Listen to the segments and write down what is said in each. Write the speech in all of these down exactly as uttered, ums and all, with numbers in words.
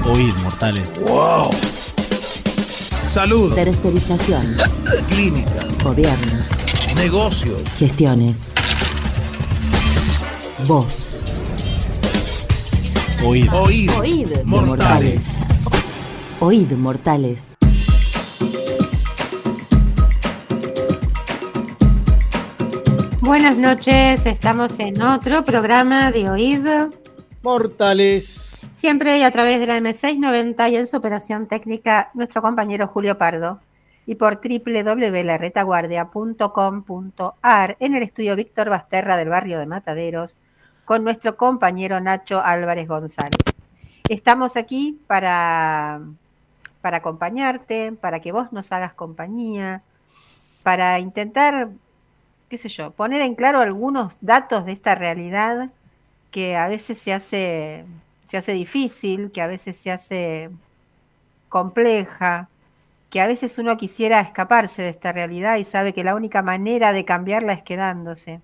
Oíd, mortales. ¡Wow! Salud. Tercerización. Clínica. Gobiernos. Negocios. Gestiones. Voz. Oíd. Oíd. Oíd. Mortales. Oíd, mortales. Buenas noches, estamos en otro programa de Oíd Mortales. Siempre y a través de la eme seiscientos noventa y en su operación técnica nuestro compañero Julio Pardo. Y por doble u doble u doble u punto la retaguardia punto com punto a r en el estudio Víctor Basterra del barrio de Mataderos con nuestro compañero Nacho Álvarez González. Estamos aquí para, para acompañarte, para que vos nos hagas compañía, para intentar, qué sé yo, poner en claro algunos datos de esta realidad que a veces se hace, se hace difícil, que a veces se hace compleja, que a veces uno quisiera escaparse de esta realidad y sabe que la única manera de cambiarla es quedándose.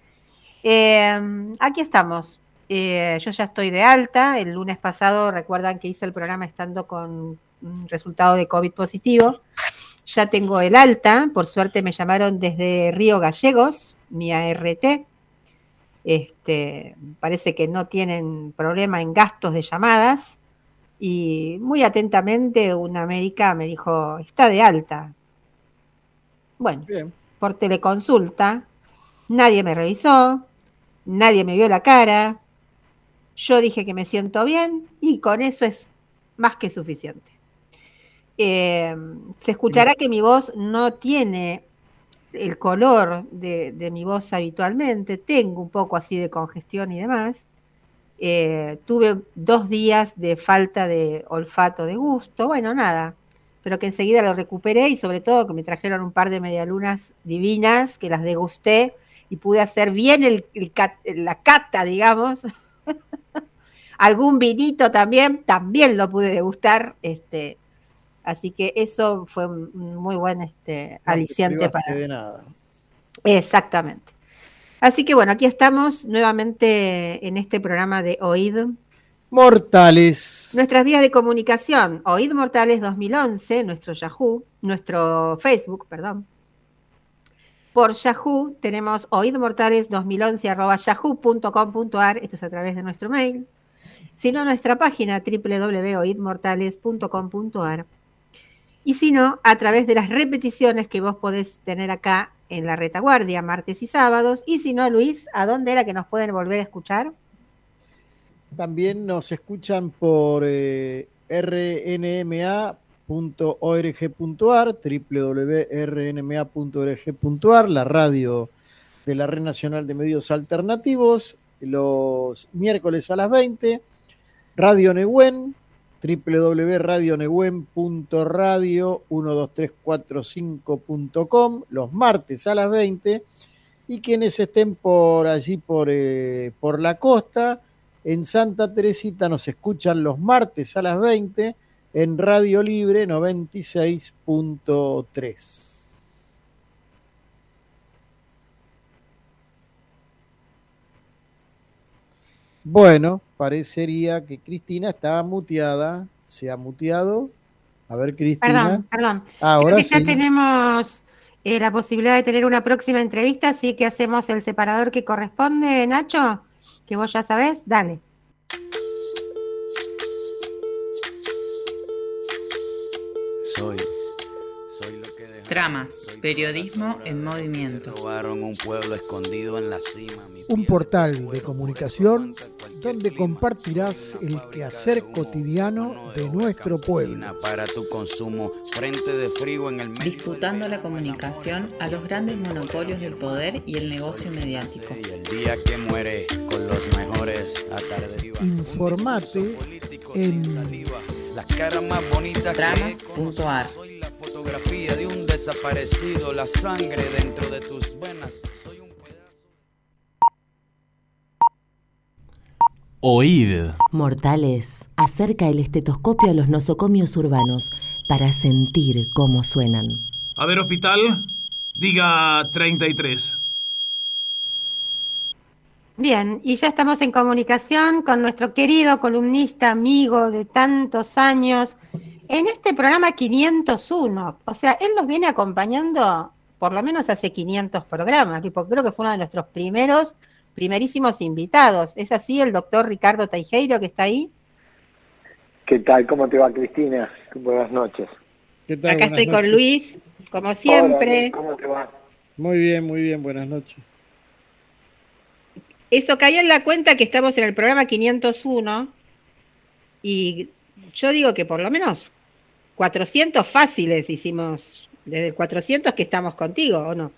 Eh, aquí estamos. Eh, yo ya estoy de alta. El lunes pasado, recuerdan que hice el programa estando con un resultado de COVID positivo. Ya tengo el alta. Por suerte me llamaron desde Río Gallegos, mi A R T. Este, parece que no tienen problema en gastos de llamadas. Y muy atentamente una médica me dijo, está de alta. Bueno, bien. Por teleconsulta, nadie me revisó, nadie me vio la cara, yo dije que me siento bien y con eso es más que suficiente. Eh, se escuchará que mi voz no tiene el color de, de mi voz habitualmente, tengo un poco así de congestión y demás. Eh, tuve dos días de falta de olfato, de gusto, bueno, nada, pero que enseguida lo recuperé y sobre todo que me trajeron un par de medialunas divinas que las degusté y pude hacer bien el, el cat, la cata, digamos. Algún vinito también, también lo pude degustar, este, así que eso fue un muy buen este, no aliciente para... de nada. Exactamente. Así que bueno, aquí estamos nuevamente en este programa de Oíd Mortales. Nuestras vías de comunicación, Oíd Mortales dos mil once, nuestro Yahoo, nuestro Facebook, perdón. Por Yahoo tenemos oidmortales dos mil once arroba yahoo punto com punto a r, esto es a través de nuestro mail. Si no, nuestra página doble u doble u doble u punto oid mortales punto com punto a r. Y si no, a través de las repeticiones que vos podés tener acá en la retaguardia, martes y sábados. Y si no, Luis, ¿a dónde era que nos pueden volver a escuchar? También nos escuchan por eh, r n m a punto org punto a r, doble u doble u doble u punto r n m a punto org punto a r, la radio de la Red Nacional de Medios Alternativos, los miércoles a las veinte, Radio Nehuen, doble u doble u doble u punto radio nehuen punto radio uno dos tres cuatro cinco punto com, los martes a las veinte, y quienes estén por allí por, eh, por la costa, en Santa Teresita nos escuchan los martes a las veinte en Radio Libre noventa y seis punto tres. Bueno, parecería que Cristina estaba muteada. Se ha muteado. A ver, Cristina. Perdón, perdón. Ahora Creo que ya sí. tenemos eh, la posibilidad de tener una próxima entrevista, así que hacemos el separador que corresponde, Nacho, que vos ya sabés. Dale. Soy, soy lo que dejó. Tramas, periodismo en movimiento. Robaron un pueblo escondido en la cima. Un portal de comunicación donde compartirás el quehacer cotidiano de nuestro pueblo. Para tu consumo, frente de frío en el medio. Disputando la comunicación a los grandes monopolios del poder y el negocio mediático. Y el día que muere con los mejores atardes. Informate en las caras más bonitas. Tramas punto a r. Soy la fotografía de un desaparecido, la sangre dentro de tus venas. Oíd. Mortales, acerca el estetoscopio a los nosocomios urbanos para sentir cómo suenan. A ver, hospital, diga treinta y tres. Bien, y ya estamos en comunicación con nuestro querido columnista, amigo de tantos años, en este programa quinientos uno. O sea, él nos viene acompañando por lo menos hace quinientos programas, porque creo que fue uno de nuestros primeros, primerísimos invitados. ¿Es así el doctor Ricardo Teijeiro que está ahí? ¿Qué tal? ¿Cómo te va, Cristina? Buenas noches. ¿Qué tal? Acá Buenas estoy noches. con Luis, como siempre. Hola, ¿cómo te va? Muy bien, muy bien, buenas noches. Eso cayó en la cuenta que estamos en el programa quinientos uno y yo digo que por lo menos cuatrocientos fáciles hicimos, desde el cuatrocientos que estamos contigo, ¿o no?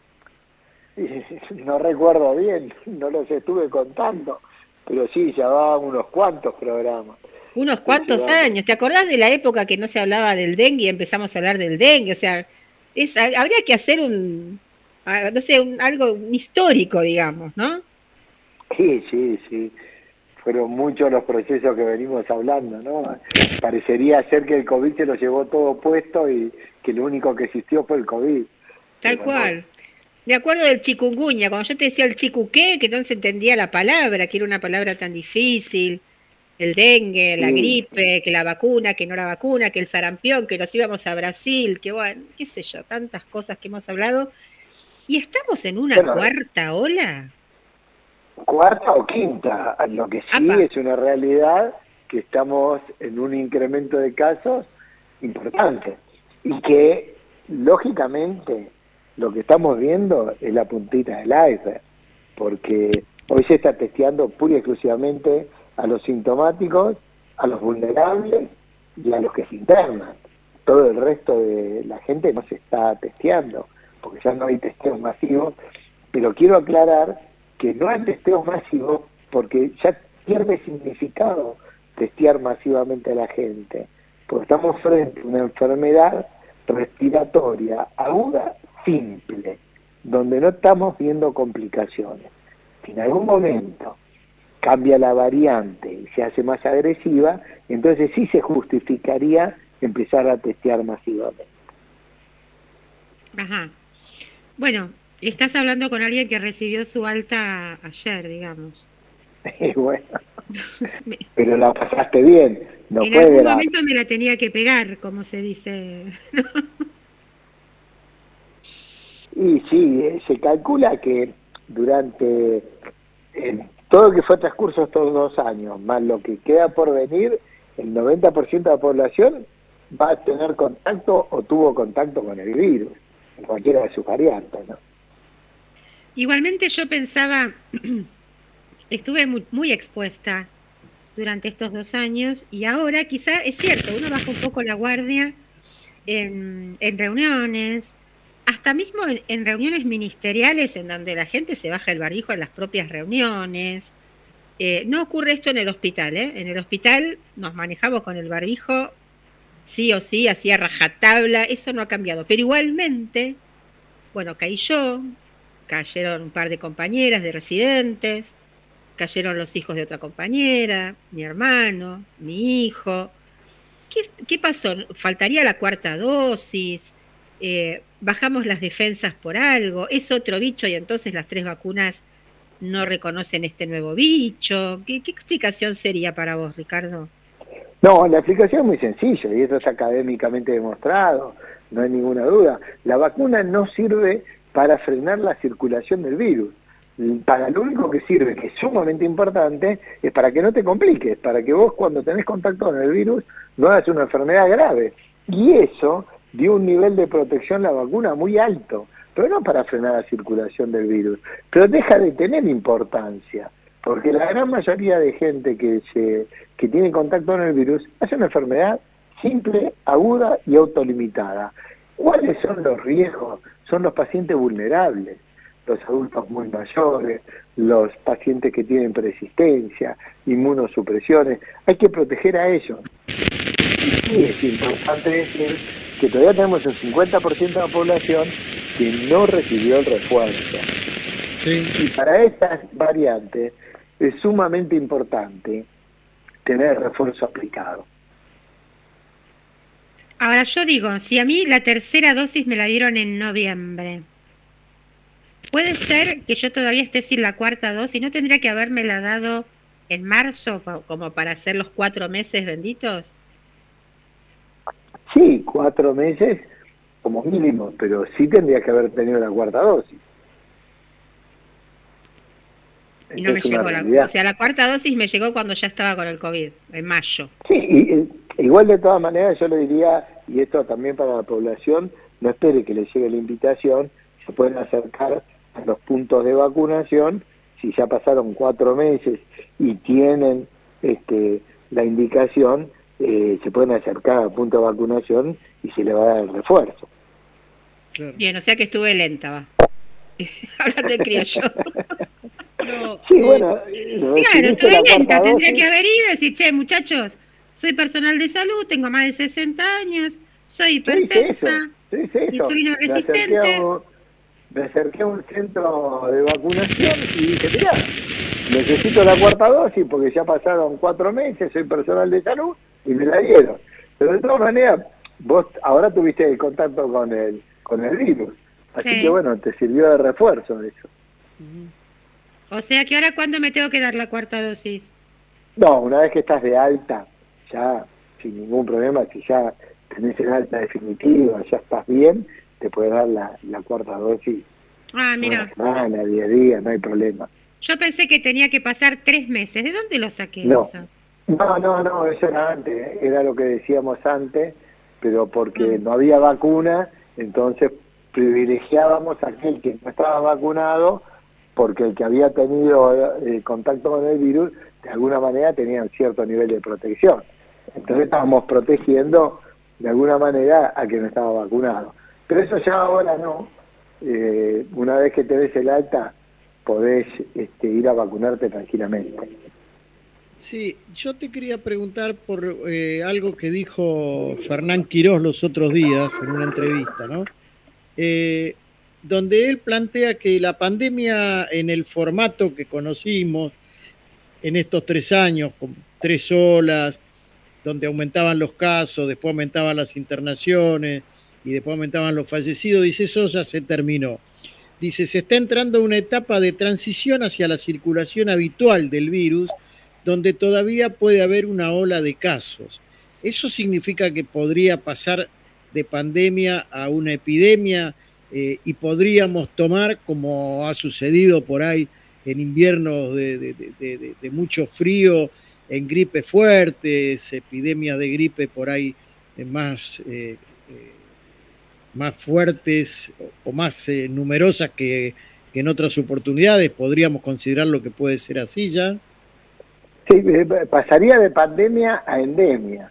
No recuerdo bien, no los estuve contando, pero sí, ya va unos cuantos programas. Unos cuantos Sí, años. ¿Te acordás de la época que no se hablaba del dengue y empezamos a hablar del dengue? O sea, es, habría que hacer un, no sé, un, algo un histórico, digamos, ¿no? Sí, sí, sí. Fueron muchos los procesos que venimos hablando, ¿no? Parecería ser que el COVID se lo llevó todo puesto y que lo único que existió fue el COVID. Tal Pero cual. no. Me acuerdo del chikungunya, cuando yo te decía el chicuqué, que no se entendía la palabra, que era una palabra tan difícil, el dengue, la Sí. gripe, que la vacuna, que no la vacuna, que el sarampión, que nos íbamos a Brasil, que bueno, qué sé yo, tantas cosas que hemos hablado. ¿Y estamos en una Bueno, cuarta ola? Cuarta o quinta, lo que sí Apa. es una realidad que estamos en un incremento de casos importante y que lógicamente lo que estamos viendo es la puntita del iceberg, porque hoy se está testeando pura y exclusivamente a los sintomáticos, a los vulnerables y a los que se internan. Todo el resto de la gente no se está testeando, porque ya no hay testeos masivos, pero quiero aclarar que no hay testeos masivos porque ya pierde significado testear masivamente a la gente, porque estamos frente a una enfermedad respiratoria aguda simple, donde no estamos viendo complicaciones. Si en algún momento cambia la variante y se hace más agresiva, entonces sí se justificaría empezar a testear masivamente. Ajá. Bueno, estás hablando con alguien que recibió su alta ayer, digamos. Y bueno, pero la pasaste bien, no en fue algún grave. momento me la tenía que pegar, como se dice. Y sí, eh, se calcula que durante eh, todo lo que fue transcurso estos dos años, más lo que queda por venir, el noventa por ciento de la población va a tener contacto o tuvo contacto con el virus, en cualquiera de sus variantes, ¿no? Igualmente yo pensaba, estuve muy, muy expuesta durante estos dos años y ahora quizá es cierto, uno baja un poco la guardia en, en reuniones, hasta mismo en, en reuniones ministeriales en donde la gente se baja el barbijo en las propias reuniones. Eh, no ocurre esto en el hospital, ¿eh? En el hospital nos manejamos con el barbijo sí o sí, hacía rajatabla, eso no ha cambiado. Pero igualmente, bueno, caí yo, cayeron un par de compañeras de residentes, cayeron los hijos de otra compañera, mi hermano, mi hijo. ¿Qué, qué pasó? ¿Faltaría la cuarta dosis? Eh, ¿Bajamos las defensas por algo? ¿Es otro bicho y entonces las tres vacunas no reconocen este nuevo bicho? ¿Qué, qué explicación sería para vos, Ricardo? No, la explicación es muy sencilla y eso es académicamente demostrado, no hay ninguna duda. La vacuna no sirve para frenar la circulación del virus. Para lo único que sirve, que es sumamente importante, es para que no te compliques, para que vos cuando tenés contacto con el virus no hagas una enfermedad grave. Y eso dio un nivel de protección la vacuna muy alto, pero no para frenar la circulación del virus. Pero deja de tener importancia, porque la gran mayoría de gente que se que tiene contacto con el virus hace una enfermedad simple, aguda y autolimitada. ¿Cuáles son los riesgos? Son los pacientes vulnerables, los adultos muy mayores, los pacientes que tienen persistencia, inmunosupresiones. Hay que proteger a ellos. Y es importante decir que todavía tenemos un cincuenta por ciento de la población que no recibió el refuerzo. Sí. Y para estas variantes es sumamente importante tener refuerzo aplicado. Ahora yo digo, si a mí la tercera dosis me la dieron en noviembre, puede ser que yo todavía esté sin la cuarta dosis, ¿no tendría que habérmela dado en marzo como para hacer los cuatro meses benditos? Sí, cuatro meses como mínimo, pero sí tendría que haber tenido la cuarta dosis. Y no me llegó la, o sea, la cuarta dosis me llegó cuando ya estaba con el COVID, en mayo. Sí, y, y, igual de todas maneras yo le diría, y esto también para la población, no espere que le llegue la invitación, se pueden acercar a los puntos de vacunación, si ya pasaron cuatro meses y tienen este, la indicación, eh, se pueden acercar al punto de vacunación y se le va a dar el refuerzo. Claro. Bien, o sea que estuve lenta, va. Hablando de criollo. No, sí, bueno, claro, estuve lenta, tendría que haber ido y decir, che, muchachos, soy personal de salud, tengo más de sesenta años, soy hipertensa y soy no resistente. Me acerqué a un centro de vacunación y dije, mirá, necesito la cuarta dosis porque ya pasaron cuatro meses, soy personal de salud y me la dieron. Pero de todas maneras, vos ahora tuviste el contacto con el, con el virus, así sí. que bueno, te sirvió de refuerzo eso. O sea que ahora, ¿cuándo me tengo que dar la cuarta dosis? No, una vez que estás de alta, ya sin ningún problema, si ya tenés el alta definitiva, ya estás bien, te puede dar la, la cuarta dosis. Ah, mira. Una semana, diez días, no hay problema. Yo pensé que tenía que pasar tres meses. ¿De dónde lo saqué no. eso? No, no, no, eso era antes, era lo que decíamos antes, pero porque mm. no había vacuna, entonces privilegiábamos a aquel que no estaba vacunado, porque el que había tenido eh, contacto con el virus, de alguna manera tenía un cierto nivel de protección. Entonces estábamos protegiendo de alguna manera a quien no estaba vacunado. Pero eso ya ahora no. Eh, una vez que te des el alta, podés este, ir a vacunarte tranquilamente. Sí, yo te quería preguntar por eh, algo que dijo Fernán Quirós los otros días en una entrevista, ¿no? Eh, donde él plantea que la pandemia en el formato que conocimos en estos tres años, con tres olas, donde aumentaban los casos, después aumentaban las internaciones y después aumentaban los fallecidos, dice, eso ya se terminó. Dice, se está entrando a una etapa de transición hacia la circulación habitual del virus, donde todavía puede haber una ola de casos. ¿Eso significa que podría pasar de pandemia a una epidemia eh, y podríamos tomar, como ha sucedido por ahí en inviernos de, de, de, de, de mucho frío, en gripes fuertes, epidemias de gripe por ahí más, eh, eh, más fuertes o más eh, numerosas que, que en otras oportunidades? ¿Podríamos considerar lo que puede ser así ya? Sí, pasaría de pandemia a endemia,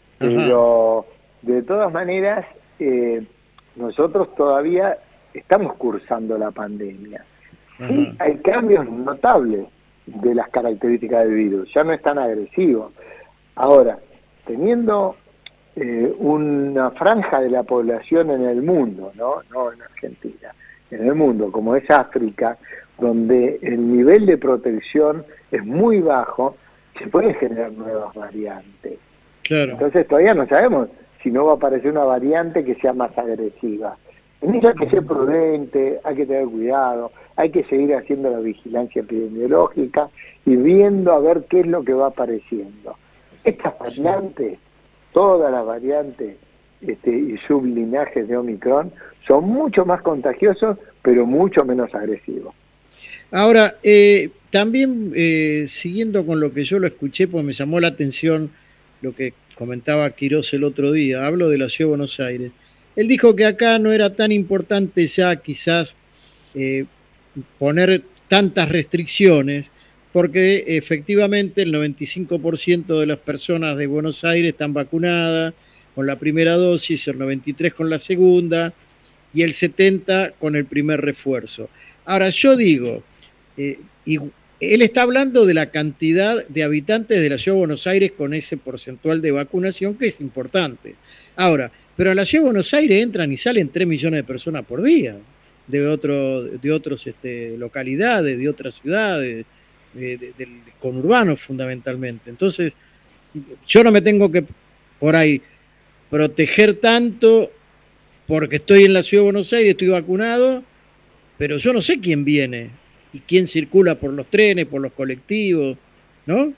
pero de todas maneras eh, nosotros todavía estamos cursando la pandemia. Sí, hay cambios notables de las características del virus, ya no es tan agresivo. Ahora, teniendo eh, una franja de la población en el mundo, no, no en Argentina, en el mundo, como es África, donde el nivel de protección es muy bajo, se pueden generar nuevas variantes. Claro. Entonces todavía no sabemos si no va a aparecer una variante que sea más agresiva. En eso hay que ser prudente, hay que tener cuidado, hay que seguir haciendo la vigilancia epidemiológica y viendo a ver qué es lo que va apareciendo. Estas variantes, todas las variantes este, y sublinajes de Omicron son mucho más contagiosos, pero mucho menos agresivos. Ahora, eh, también eh, siguiendo con lo que yo lo escuché, pues me llamó la atención lo que comentaba Quirós el otro día, hablo de la Ciudad de Buenos Aires. Él dijo que acá no era tan importante ya quizás eh, poner tantas restricciones, porque efectivamente el noventa y cinco por ciento de las personas de Buenos Aires están vacunadas con la primera dosis, el noventa y tres por ciento con la segunda y el setenta por ciento con el primer refuerzo. Ahora, yo digo, eh, y él está hablando de la cantidad de habitantes de la Ciudad de Buenos Aires con ese porcentual de vacunación que es importante. Ahora, pero a la Ciudad de Buenos Aires entran y salen tres millones de personas por día, de otro, de otras este, localidades, de otras ciudades, de, de, del conurbano fundamentalmente. Entonces, yo no me tengo que por ahí proteger tanto porque estoy en la Ciudad de Buenos Aires, estoy vacunado, pero yo no sé quién viene y quién circula por los trenes, por los colectivos, ¿no?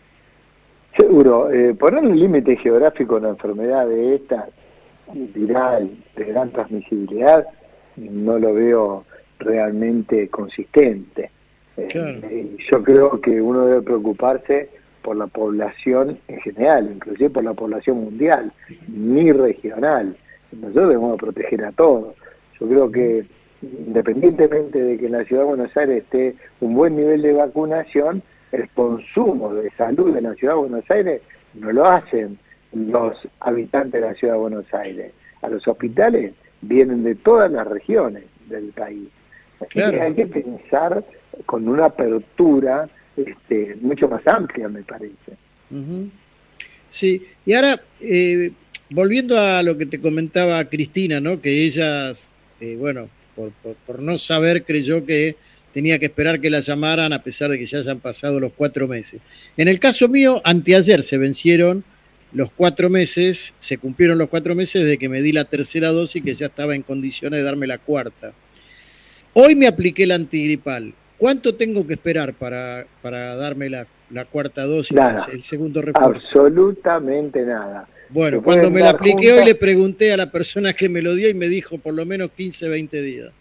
Seguro, eh, poner un límite geográfico a una enfermedad de esta, viral, de gran transmisibilidad, no lo veo realmente consistente. Claro. Eh, yo creo que uno debe preocuparse por la población en general, inclusive por la población mundial, ni regional. Nosotros debemos proteger a todos. Yo creo que independientemente de que en la Ciudad de Buenos Aires esté un buen nivel de vacunación, el consumo de salud en la Ciudad de Buenos Aires no lo hacen los habitantes de la Ciudad de Buenos Aires. A los hospitales vienen de todas las regiones del país. Así Claro. que hay que pensar con una apertura este, mucho más amplia, me parece. Uh-huh. Sí, y ahora, eh, volviendo a lo que te comentaba Cristina, ¿no? Que ellas, eh, bueno, por, por, por no saber, creyó que tenía que esperar que la llamaran a pesar de que ya hayan pasado los cuatro meses. En el caso mío, anteayer se vencieron los cuatro meses, se cumplieron los cuatro meses de que me di la tercera dosis, que ya estaba en condiciones de darme la cuarta. Hoy me apliqué la antigripal. ¿Cuánto tengo que esperar para, para darme la, la cuarta dosis, Nada. el segundo refuerzo? Absolutamente nada. Bueno, Se cuando pueden me la dar apliqué juntas. hoy le pregunté a la persona que me lo dio y me dijo por lo menos quince, veinte días.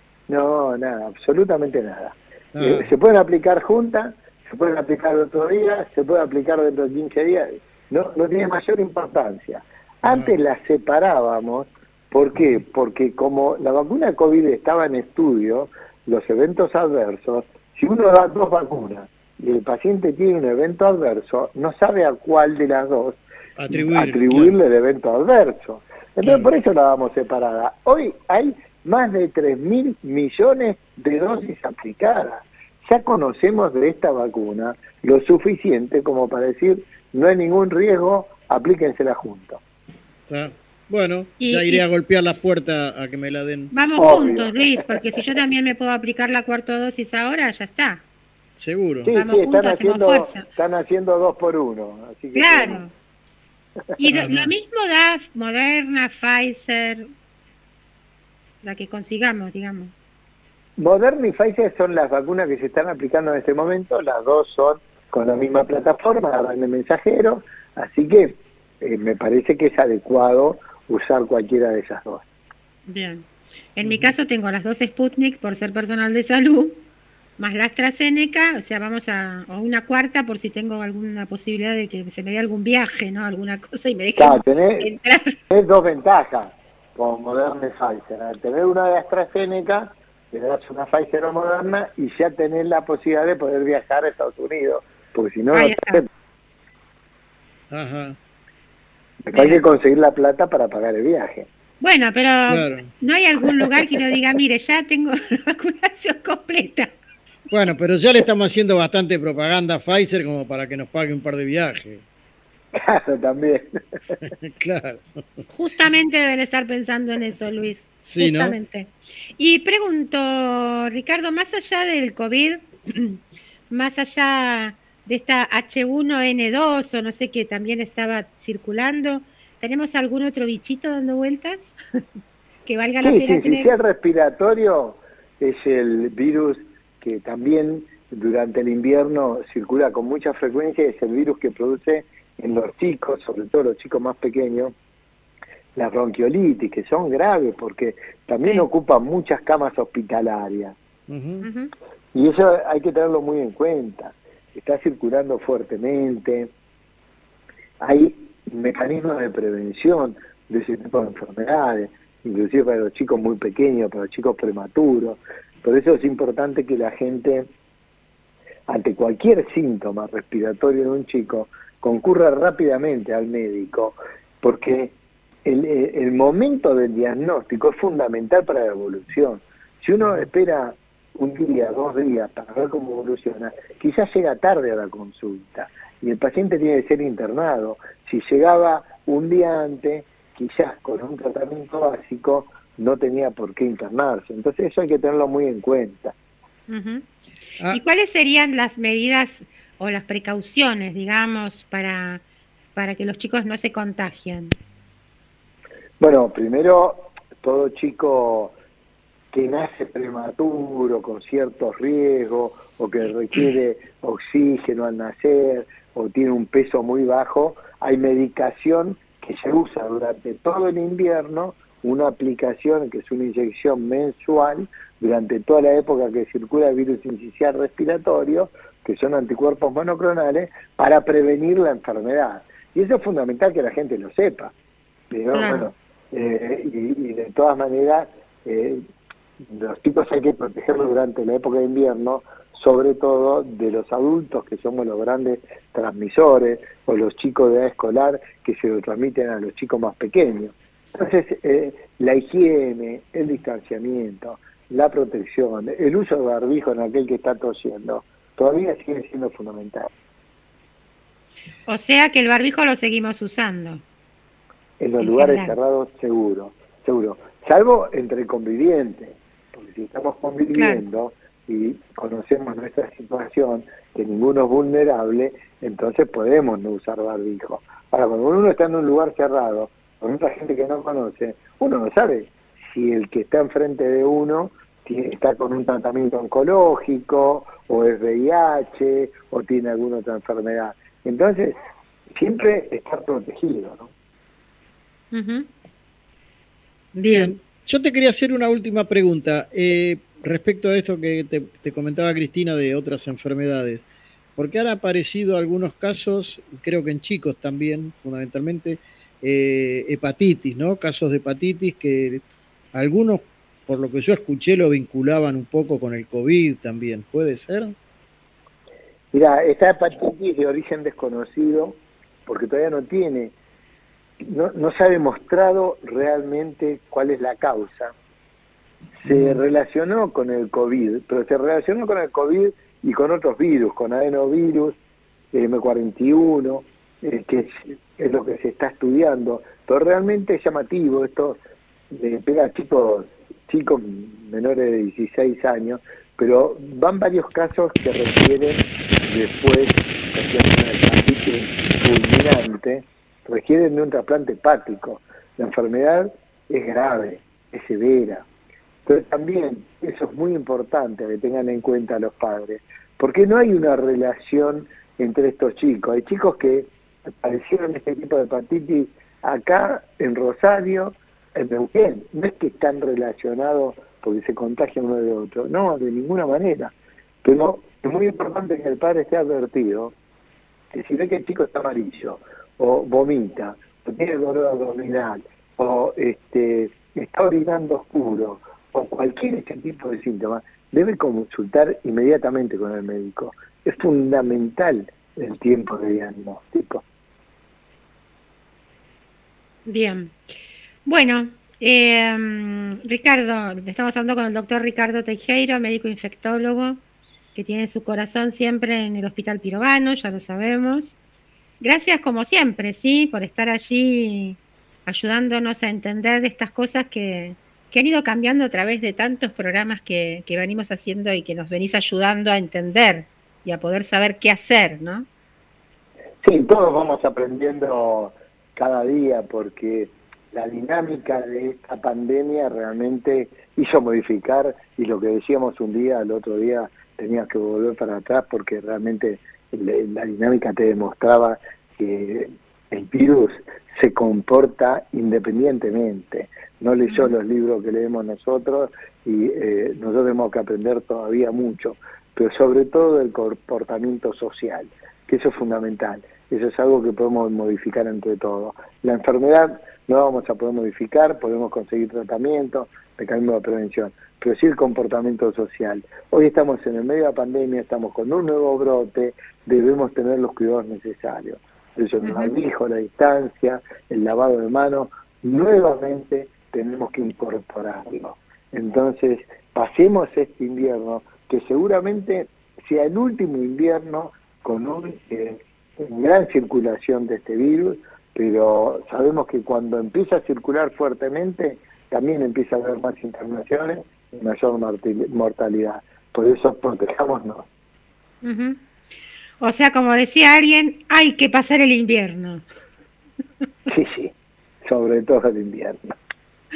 No, nada, absolutamente nada. Ah. Eh, se pueden aplicar juntas, se pueden aplicar otro día, se puede aplicar dentro de quince días. No, no tiene mayor importancia. Antes las separábamos. ¿Por qué? Porque como la vacuna COVID estaba en estudio, los eventos adversos, si uno da dos vacunas y el paciente tiene un evento adverso, no sabe a cuál de las dos Atribuir, atribuirle claro. el evento adverso. Entonces, Claro. por eso la damos separada. Hoy hay más de tres mil millones de dosis aplicadas. Ya conocemos de esta vacuna lo suficiente como para decir, no hay ningún riesgo, aplíquensela juntos. ¿Está? Bueno, Y- ya iré y- a golpear las puertas a que me la den. Vamos Obvio. juntos, Luis, porque si yo también me puedo aplicar la cuarta dosis ahora, ya está. Seguro. Sí, Vamos sí, juntos, están hacemos haciendo, fuerza. están haciendo dos por uno. Así que Claro. Y lo, Ajá. lo mismo da Moderna, Pfizer, la que consigamos, digamos. Moderna y Pfizer son las vacunas que se están aplicando en este momento, las dos son con la misma plataforma, la red de mensajero, así que eh, me parece que es adecuado usar cualquiera de esas dos. Bien. En mi caso tengo las dos Sputnik por ser personal de salud, más la AstraZeneca, o sea, vamos a, o una cuarta por si tengo alguna posibilidad de que se me dé algún viaje, ¿no? Alguna cosa y me dejen Claro, tenés, entrar. tenés dos ventajas con Moderna y Pfizer. Al tener una de AstraZeneca, le das una Pfizer o Moderna y ya tenés la posibilidad de poder viajar a Estados Unidos, porque si no, no Ahí te está. aceptan. Ajá. Hay que conseguir la plata para pagar el viaje. Bueno, pero Claro. no hay algún lugar que uno diga, mire, ya tengo la vacunación completa. Bueno, pero ya le estamos haciendo bastante propaganda a Pfizer como para que nos pague un par de viajes. Claro, también. Claro. Justamente deben estar pensando en eso, Luis. Sí, ¿no? Justamente. Y pregunto, Ricardo, más allá del COVID, más allá de esta H uno N dos o no sé qué también estaba circulando, ¿tenemos algún otro bichito dando vueltas? Que valga la Sí, pena sí, sí, tener. sí, el respiratorio es el virus que también durante el invierno circula con mucha frecuencia, es el virus que produce en los chicos, sobre todo los chicos más pequeños, las bronquiolitis, que son graves porque también Sí. ocupan muchas camas hospitalarias. Ujú. Ujú. Y eso hay que tenerlo muy en cuenta. Está circulando fuertemente. Hay mecanismos de prevención de ese tipo de enfermedades, inclusive para los chicos muy pequeños, para los chicos prematuros. Por eso es importante que la gente, ante cualquier síntoma respiratorio de un chico, concurra rápidamente al médico, porque el, el momento del diagnóstico es fundamental para la evolución. Si uno espera un día, dos días para ver cómo evoluciona, quizás llega tarde a la consulta y el paciente tiene que ser internado. Si llegaba un día antes, quizás con un tratamiento básico no tenía por qué internarse. Entonces eso hay que tenerlo muy en cuenta. Ujú. Ah. ¿Y cuáles serían las medidas o las precauciones, digamos, para, para que los chicos no se contagien? Bueno, primero, todo chico que nace prematuro, con ciertos riesgos, o que requiere oxígeno al nacer, o tiene un peso muy bajo, hay medicación que se usa durante todo el invierno, una aplicación que es una inyección mensual durante toda la época que circula el virus sincicial respiratorio, que son anticuerpos monoclonales, para prevenir la enfermedad. Y eso es fundamental que la gente lo sepa. Pero, claro. bueno, eh, y, y de todas maneras, eh, los chicos hay que protegerlos durante la época de invierno, sobre todo de los adultos que somos los grandes transmisores, o los chicos de edad escolar que se lo transmiten a los chicos más pequeños. Entonces, eh, la higiene, el distanciamiento, la protección, el uso de barbijo en aquel que está tosiendo, todavía sigue siendo fundamental. O sea que el barbijo lo seguimos usando. En los en lugares general. cerrados, seguro, seguro. Salvo entre convivientes, porque si estamos conviviendo, claro, y conocemos nuestra situación, que ninguno es vulnerable, entonces podemos no usar barbijo. Ahora, cuando uno está en un lugar cerrado, con otra gente que no conoce, uno no sabe si el que está enfrente de uno tiene, está con un tratamiento oncológico, o es V I H, o tiene alguna otra enfermedad. Entonces, siempre estar protegido, ¿no? Uh-huh. Bien, yo te quería hacer una última pregunta eh, respecto a esto que te, te comentaba Cristina de otras enfermedades, porque han aparecido algunos casos, creo que en chicos también, fundamentalmente, eh, hepatitis, ¿no? Casos de hepatitis que algunos, por lo que yo escuché, lo vinculaban un poco con el COVID también, ¿puede ser? Mira, esta hepatitis de origen desconocido, porque todavía no tiene, no, no se ha demostrado realmente cuál es la causa. Se relacionó con el COVID, pero se relacionó con el COVID y con otros virus, con adenovirus, eme cuarenta y uno, eh, que es, es lo que se está estudiando, pero realmente es llamativo. Esto le pega a chicos, chicos menores de dieciséis años, pero van varios casos que requieren después, porque es una hepatitis fulminante, requieren de un trasplante hepático. La enfermedad es grave, es severa. Entonces también eso es muy importante que tengan en cuenta los padres, porque no hay una relación entre estos chicos. Hay chicos que padecieron este tipo de hepatitis acá en Rosario, en Neuquén. No es que están relacionados porque se contagian uno de otro, no, de ninguna manera. Pero es muy importante que el padre esté advertido que si ve que el chico está amarillo, o vomita, o tiene dolor abdominal, o este, está orinando oscuro, o cualquier este tipo de síntomas, debe consultar inmediatamente con el médico. Es fundamental el tiempo de diagnóstico. Bien. Bueno, eh, Ricardo, estamos hablando con el doctor Ricardo Teijeiro, médico infectólogo, que tiene su corazón siempre en el Hospital Pirovano, ya lo sabemos. Gracias como siempre, sí, por estar allí ayudándonos a entender de estas cosas que, que han ido cambiando a través de tantos programas que, que venimos haciendo y que nos venís ayudando a entender y a poder saber qué hacer, ¿no? Sí, todos vamos aprendiendo cada día, porque la dinámica de esta pandemia realmente hizo modificar, y lo que decíamos un día, al otro día tenías que volver para atrás, porque realmente la dinámica te demostraba que el virus se comporta independientemente. No leyó los libros que leemos nosotros, y eh, nosotros tenemos que aprender todavía mucho, pero sobre todo el comportamiento social, que eso es fundamental. Eso es algo que podemos modificar entre todos. La enfermedad no la vamos a poder modificar, podemos conseguir tratamiento, mecanismos de prevención, pero sí el comportamiento social. Hoy estamos en el medio de la pandemia, estamos con un nuevo brote, debemos tener los cuidados necesarios. Eso, el barbijo, la distancia, el lavado de manos, nuevamente tenemos que incorporarlo. Entonces, pasemos este invierno, que seguramente sea el último invierno con un, eh, una gran circulación de este virus, pero sabemos que cuando empieza a circular fuertemente, también empieza a haber más internaciones y mayor mortalidad. Por eso protejámonos. Uh-huh. O sea, como decía alguien, hay que pasar el invierno. Sí, sí, sobre todo el invierno.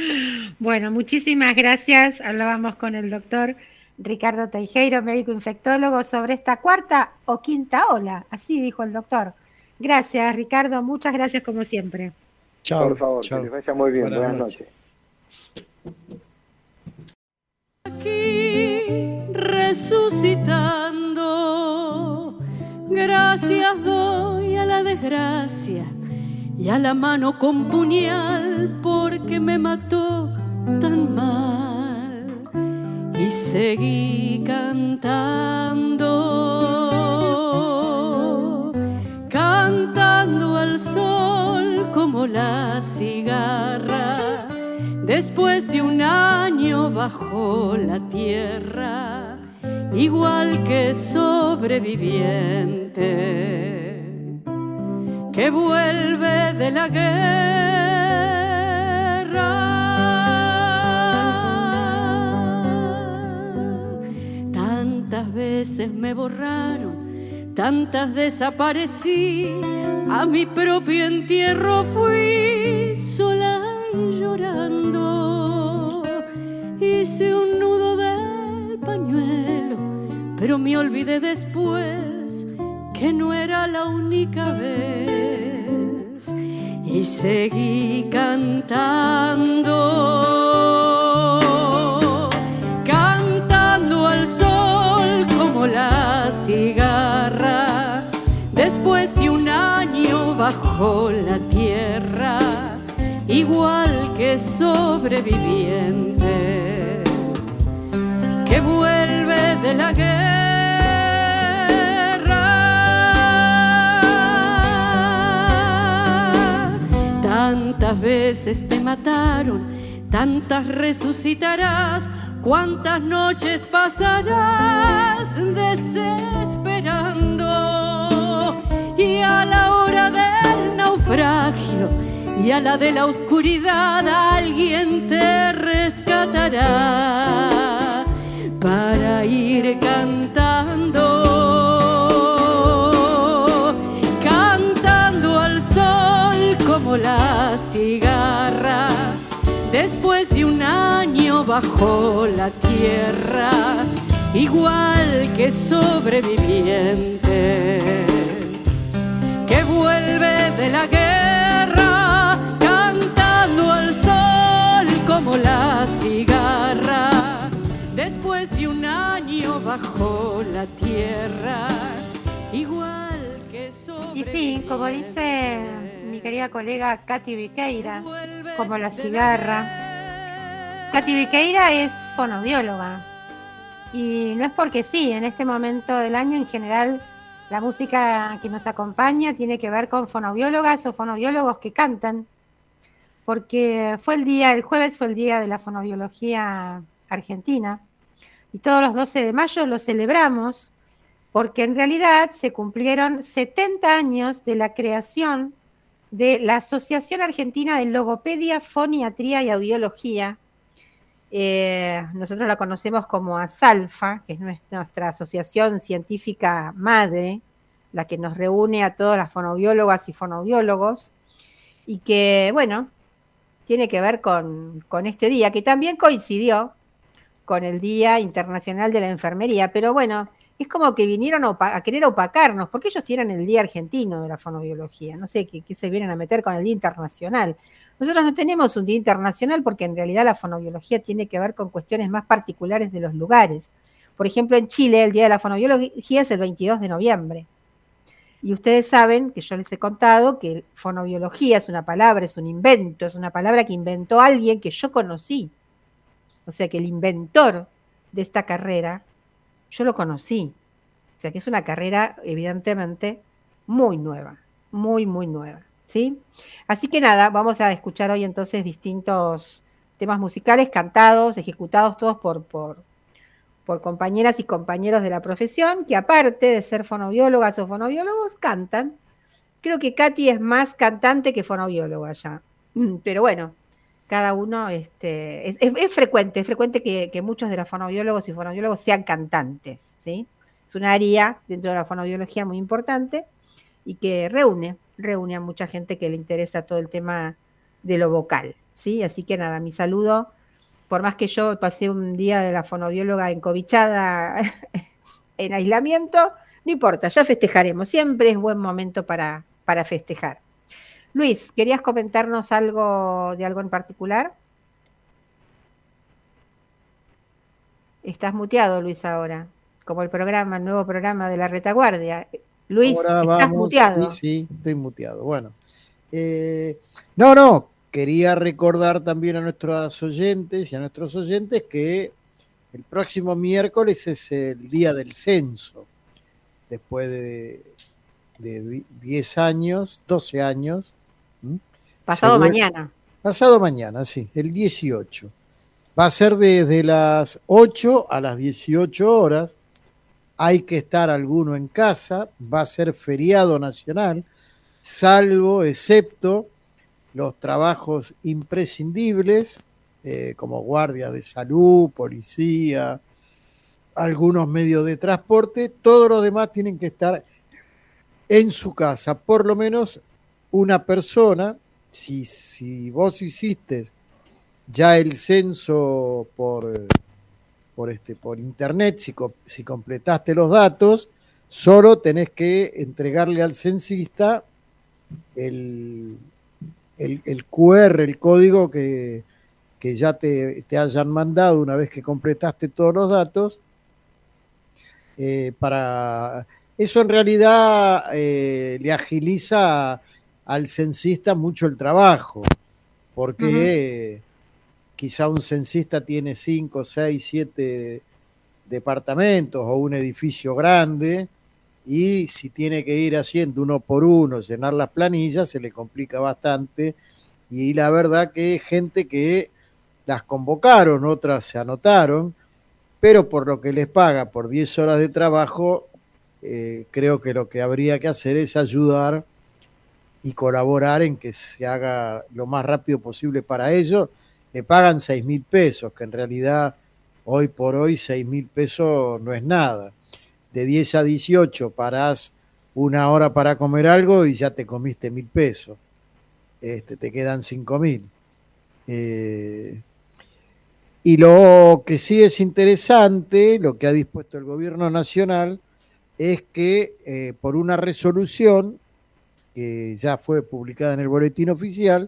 Bueno, muchísimas gracias. Hablábamos con el doctor Ricardo Teijeiro, médico infectólogo, sobre esta cuarta o quinta ola, así dijo el doctor. Gracias, Ricardo, muchas gracias como siempre. Chao. Por favor, chao. que les vaya muy bien. Buenas Buenas, noches. noches. Aquí resucitando, gracias doy a la desgracia y a la mano con puñal porque me mató tan mal, y seguí cantando, cantando al sol como la cigarra. Después de un año bajo la tierra, igual que sobreviviente que vuelve de la guerra. Tantas veces me borraron, tantas desaparecí, a mi propio entierro fui sola y llorando. Hice un nudo del pañuelo, pero me olvidé después que no era la única vez, y seguí cantando, cantando al sol como la cigarra. Después de un año bajo la tierra, igual que sobreviviente que vuelve de la guerra. Tantas veces te mataron, tantas resucitarás, cuántas noches pasarás desesperando, y a la hora del naufragio y a la de la oscuridad alguien te rescatará para ir cantando, cantando al sol como la cigarra. Después de un año bajo la tierra, igual que sobreviviente que vuelve de la guerra, cantando al sol como la cigarra. Después de un año bajo la tierra, igual que Y sí, como dice mi querida colega Katy Viqueira, como la cigarra. Katy Viqueira es fonoaudióloga. Y no es porque sí, en este momento del año en general la música que nos acompaña tiene que ver con fonoaudiólogas o fonoaudiólogos que cantan, porque fue el día, el jueves fue el día de la fonoaudiología argentina, y todos los doce de mayo lo celebramos, porque en realidad se cumplieron setenta años de la creación de la Asociación Argentina de Logopedia, Foniatría y Audiología. Eh, nosotros la conocemos como ASALFA, que es nuestra asociación científica madre, la que nos reúne a todas las fonoaudiólogas y fonoaudiólogos, y que, bueno, tiene que ver con, con este día, que también coincidió con el Día Internacional de la Enfermería, pero bueno, es como que vinieron a, a querer opacarnos, porque ellos tienen el Día Argentino de la Fonoaudiología, no sé qué, qué se vienen a meter con el Día Internacional. Nosotros no tenemos un día internacional porque en realidad la fonoaudiología tiene que ver con cuestiones más particulares de los lugares. Por ejemplo, en Chile el Día de la Fonoaudiología es el veintidós de noviembre. Y ustedes saben, que yo les he contado, que fonoaudiología es una palabra, es un invento, es una palabra que inventó alguien que yo conocí. O sea que el inventor de esta carrera, yo lo conocí. O sea que es una carrera evidentemente muy nueva, muy, muy nueva. ¿Sí? Así que nada, vamos a escuchar hoy entonces distintos temas musicales cantados, ejecutados todos por, por, por compañeras y compañeros de la profesión, que aparte de ser fonoaudiólogas o fonoaudiólogos, cantan. Creo que Katy es más cantante que fonoaudióloga ya, pero bueno, cada uno, este, es, es, es frecuente, es frecuente que, que muchos de los fonoaudiólogos y fonoaudiólogos sean cantantes, ¿sí? Es un área dentro de la fonoaudiología muy importante y que reúne reúne a mucha gente que le interesa todo el tema de lo vocal. ¿sí? Así que nada, mi saludo. Por más que yo pasé un día de la fonobióloga encobichada en aislamiento, no importa, ya festejaremos. Siempre es buen momento para, para festejar. Luis, ¿querías comentarnos algo de algo en particular? Estás muteado, Luis, ahora, como el programa, el nuevo programa de la retaguardia. Luis, Ahora estás vamos, muteado. Sí, sí, estoy muteado. Bueno, eh, no, no, quería recordar también a nuestros oyentes y a nuestros oyentes que el próximo miércoles es el día del censo, después de, de diez años, doce años. ¿Mm? Pasado Seguro, mañana. Pasado mañana, sí, el dieciocho. Va a ser desde las ocho a las dieciocho horas. Hay que estar alguno en casa. Va a ser feriado nacional, salvo, excepto los trabajos imprescindibles, eh, como guardia de salud, policía, algunos medios de transporte. Todos los demás tienen que estar en su casa, por lo menos una persona. Si, si vos hiciste ya el censo por, por, este, por internet, si, si completaste los datos, solo tenés que entregarle al censista el, el, el cu erre, el código que, que ya te, te hayan mandado una vez que completaste todos los datos. Eh, para eso en realidad eh, le agiliza al censista mucho el trabajo, porque uh-huh. quizá un censista tiene cinco, seis, siete departamentos o un edificio grande, y si tiene que ir haciendo uno por uno, llenar las planillas, se le complica bastante. Y la verdad que hay gente que las convocaron, otras se anotaron, pero por lo que les paga por diez horas de trabajo, eh, creo que lo que habría que hacer es ayudar y colaborar en que se haga lo más rápido posible para ellos. Le pagan seis mil pesos, que en realidad hoy por hoy seis mil pesos no es nada. De diez a dieciocho parás una hora para comer algo y ya te comiste mil pesos. Este, te quedan cinco mil. Eh, y lo que sí es interesante, lo que ha dispuesto el gobierno nacional, es que eh, por una resolución que ya fue publicada en el boletín oficial,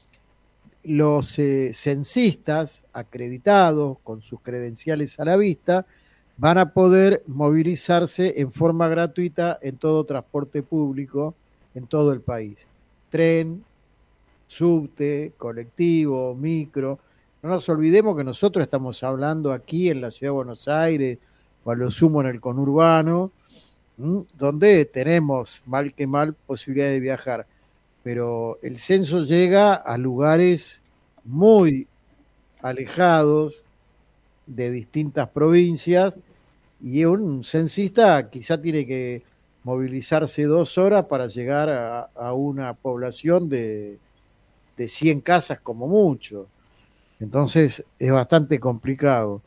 los eh, censistas acreditados con sus credenciales a la vista van a poder movilizarse en forma gratuita en todo transporte público en todo el país. Tren, subte, colectivo, micro. No nos olvidemos que nosotros estamos hablando aquí en la ciudad de Buenos Aires, o a lo sumo en el conurbano, ¿m? donde tenemos mal que mal posibilidad de viajar. Pero el censo llega a lugares muy alejados de distintas provincias, y un censista quizá tiene que movilizarse dos horas para llegar a, a una población de, de cien casas como mucho. Entonces es bastante complicado.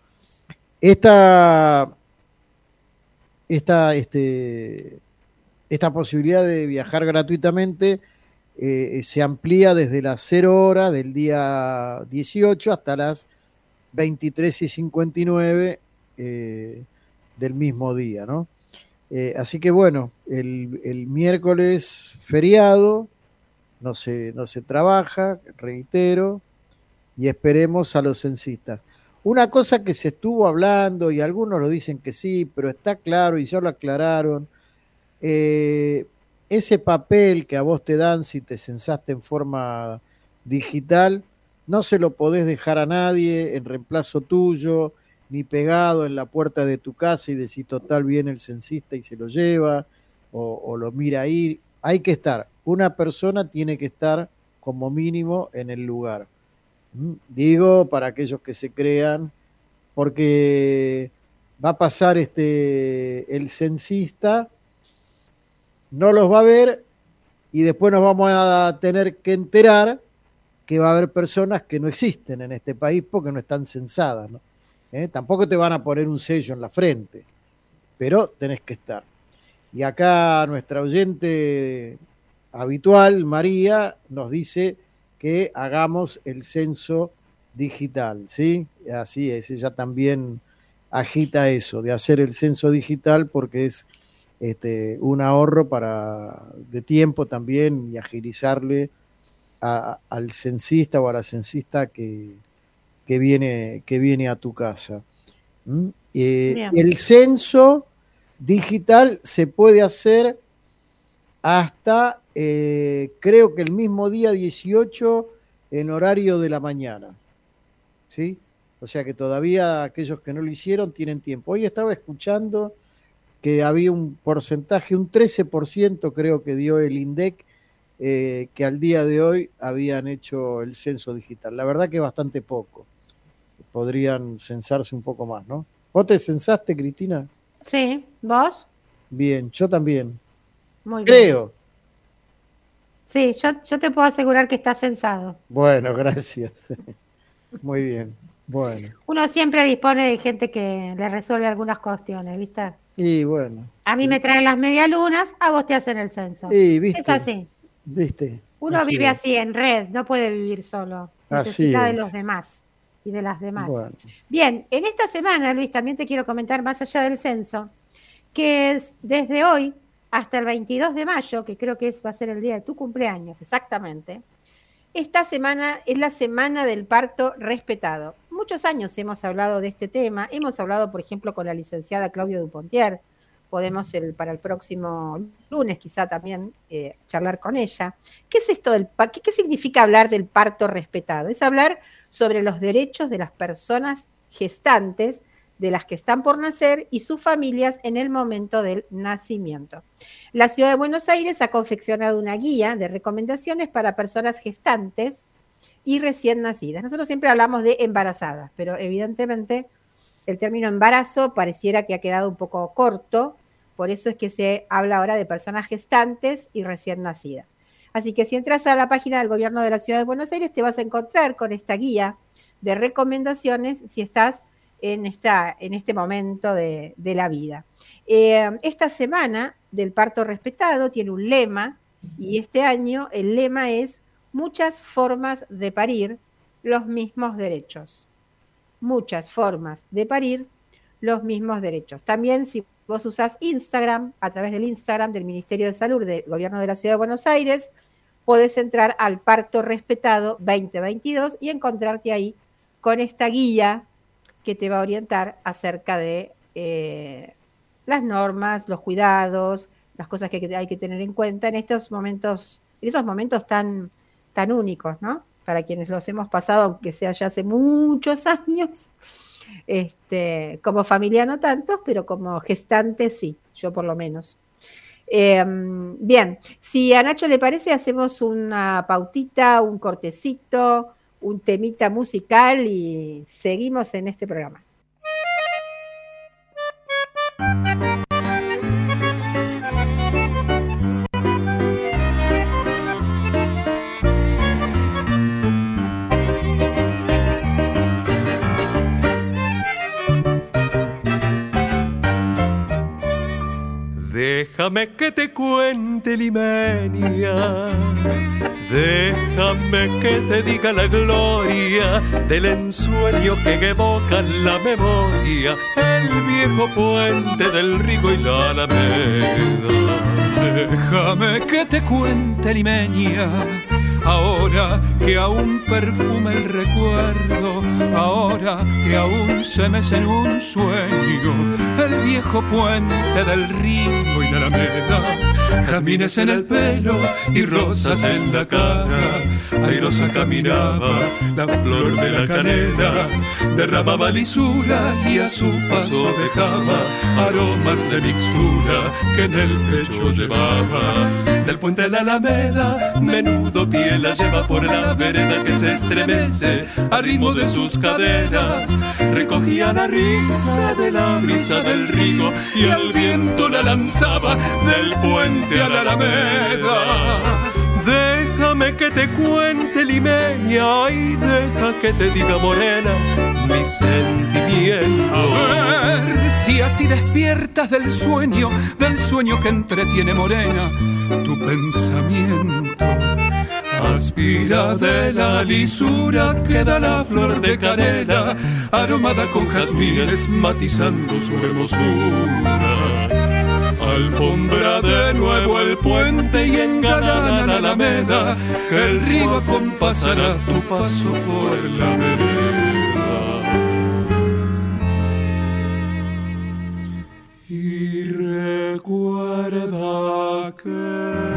Esta, esta, este, esta posibilidad de viajar gratuitamente eh, se amplía desde las cero horas del día dieciocho hasta las veintitrés y cincuenta y nueve eh, del mismo día, ¿no? Eh, así que bueno, el, el miércoles feriado, no se, no se trabaja, reitero, y esperemos a los censistas. Una cosa que se estuvo hablando, y algunos lo dicen que sí, pero está claro, y ya lo aclararon, eh, ese papel que a vos te dan si te censaste en forma digital, no se lo podés dejar a nadie en reemplazo tuyo, ni pegado en la puerta de tu casa y decir total viene el censista y se lo lleva, o, o lo mira ahí. Hay que estar, una persona tiene que estar como mínimo en el lugar. ¿Mm? Digo, para aquellos que se crean, porque va a pasar este el censista, no los va a ver, y después nos vamos a tener que enterar que va a haber personas que no existen en este país porque no están censadas, ¿no? ¿Eh? Tampoco te van a poner un sello en la frente, pero tenés que estar. Y acá nuestra oyente habitual, María, nos dice que hagamos el censo digital, ¿sí? Así es, ella también agita eso, de hacer el censo digital porque es este, un ahorro para, de tiempo también y agilizarle a, al censista o a la censista que, que, viene, que viene a tu casa. ¿Mm? Eh, el censo digital se puede hacer hasta, eh, creo que el mismo día dieciocho en horario de la mañana, ¿sí? O sea que todavía aquellos que no lo hicieron tienen tiempo. Hoy estaba escuchando que había un porcentaje, un trece por ciento creo que dio el INDEC, eh, que al día de hoy habían hecho el censo digital. La verdad que bastante poco. Podrían censarse un poco más, ¿no? ¿Vos te censaste, Cristina? Sí, ¿vos? Bien, yo también. Muy bien. Creo. Sí, yo, yo te puedo asegurar que está censado. Bueno, gracias. Muy bien, bueno. Uno siempre dispone de gente que le resuelve algunas cuestiones, ¿viste? Y bueno. A mí me traen las medialunas, a vos te hacen el censo. Sí, ¿viste? Es así. ¿Viste? Uno así vive es. así, en red, no puede vivir solo. Así Necesita es. de los demás y de las demás. Bueno. Bien, en esta semana, Luis, también te quiero comentar, más allá del censo, que es desde hoy hasta el veintidós de mayo, que creo que es, va a ser el día de tu cumpleaños, exactamente. Esta semana es la semana del parto respetado. Muchos años hemos hablado de este tema. Hemos hablado, por ejemplo, con la licenciada Claudia Dupontier. Podemos el, para el próximo lunes quizá también eh, charlar con ella. ¿Qué es esto del qué, qué significa hablar del parto respetado? Es hablar sobre los derechos de las personas gestantes, de las que están por nacer y sus familias en el momento del nacimiento. La Ciudad de Buenos Aires ha confeccionado una guía de recomendaciones para personas gestantes y recién nacidas. Nosotros siempre hablamos de embarazadas, pero evidentemente el término embarazo pareciera que ha quedado un poco corto, por eso es que se habla ahora de personas gestantes y recién nacidas. Así que si entras a la página del Gobierno de la Ciudad de Buenos Aires te vas a encontrar con esta guía de recomendaciones si estás en, esta, en este momento de, de la vida. Eh, esta semana del parto respetado tiene un lema y este año el lema es muchas formas de parir, los mismos derechos. Muchas formas de parir, los mismos derechos. También si vos usás Instagram, a través del Instagram del Ministerio de Salud del Gobierno de la Ciudad de Buenos Aires, podés entrar al Parto Respetado veinte veintidós y encontrarte ahí con esta guía que te va a orientar acerca de eh, las normas, los cuidados, las cosas que hay que tener en cuenta en estos momentos, en esos momentos tan, tan únicos, ¿no? Para quienes los hemos pasado, aunque sea ya hace muchos años, este, como familia no tantos, pero como gestante sí, yo por lo menos. Eh, bien, si a Nacho le parece, hacemos una pautita, un cortecito, un temita musical y seguimos en este programa. Déjame que te cuente, Limenia, déjame que te diga la gloria del ensueño que evoca la memoria, el viejo puente del Rigo y la Alameda. Déjame que te cuente, Limenia, ahora que aún perfume el recuerdo, ahora que aún se mece en un sueño el viejo puente del Río y la Alameda. Jazmines en el pelo y rosas en la cara, airosa caminaba la flor de la canela, derramaba lisura y a su paso dejaba aromas de mixtura que en el pecho llevaba. Del puente de la Alameda, menudo pie la lleva por la vereda que se estremece a ritmo de sus caderas. Recogía la risa de la brisa del río y al viento la lanzaba del puente a la Alameda. Déjame que te cuente, Limeña, y deja que te diga, morena, mi sentimiento. A ver si así despiertas del sueño, del sueño que entretiene, morena, tu pensamiento. Aspira de la lisura que da la flor de canela, aromada con jazmines matizando su hermosura. Alfombra de nuevo el puente y engalana la alameda, que el río acompasará tu paso por la vereda. Y recuerda que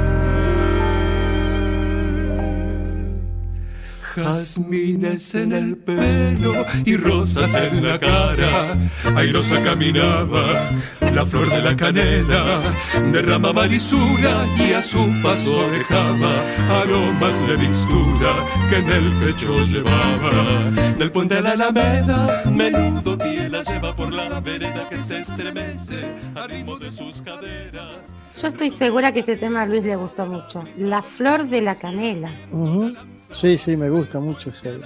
jazmines en el pelo y rosas en la cara, airosa caminaba la flor de la canela, derramaba lisura y a su paso dejaba aromas de mixtura que en el pecho llevaba. Del puente a la alameda, menudo pie la lleva por la vereda que se estremece al ritmo de sus caderas. Yo estoy segura que este tema a Luis le gustó mucho. La flor de la canela. Uh-huh. Sí, sí, me gusta mucho ese.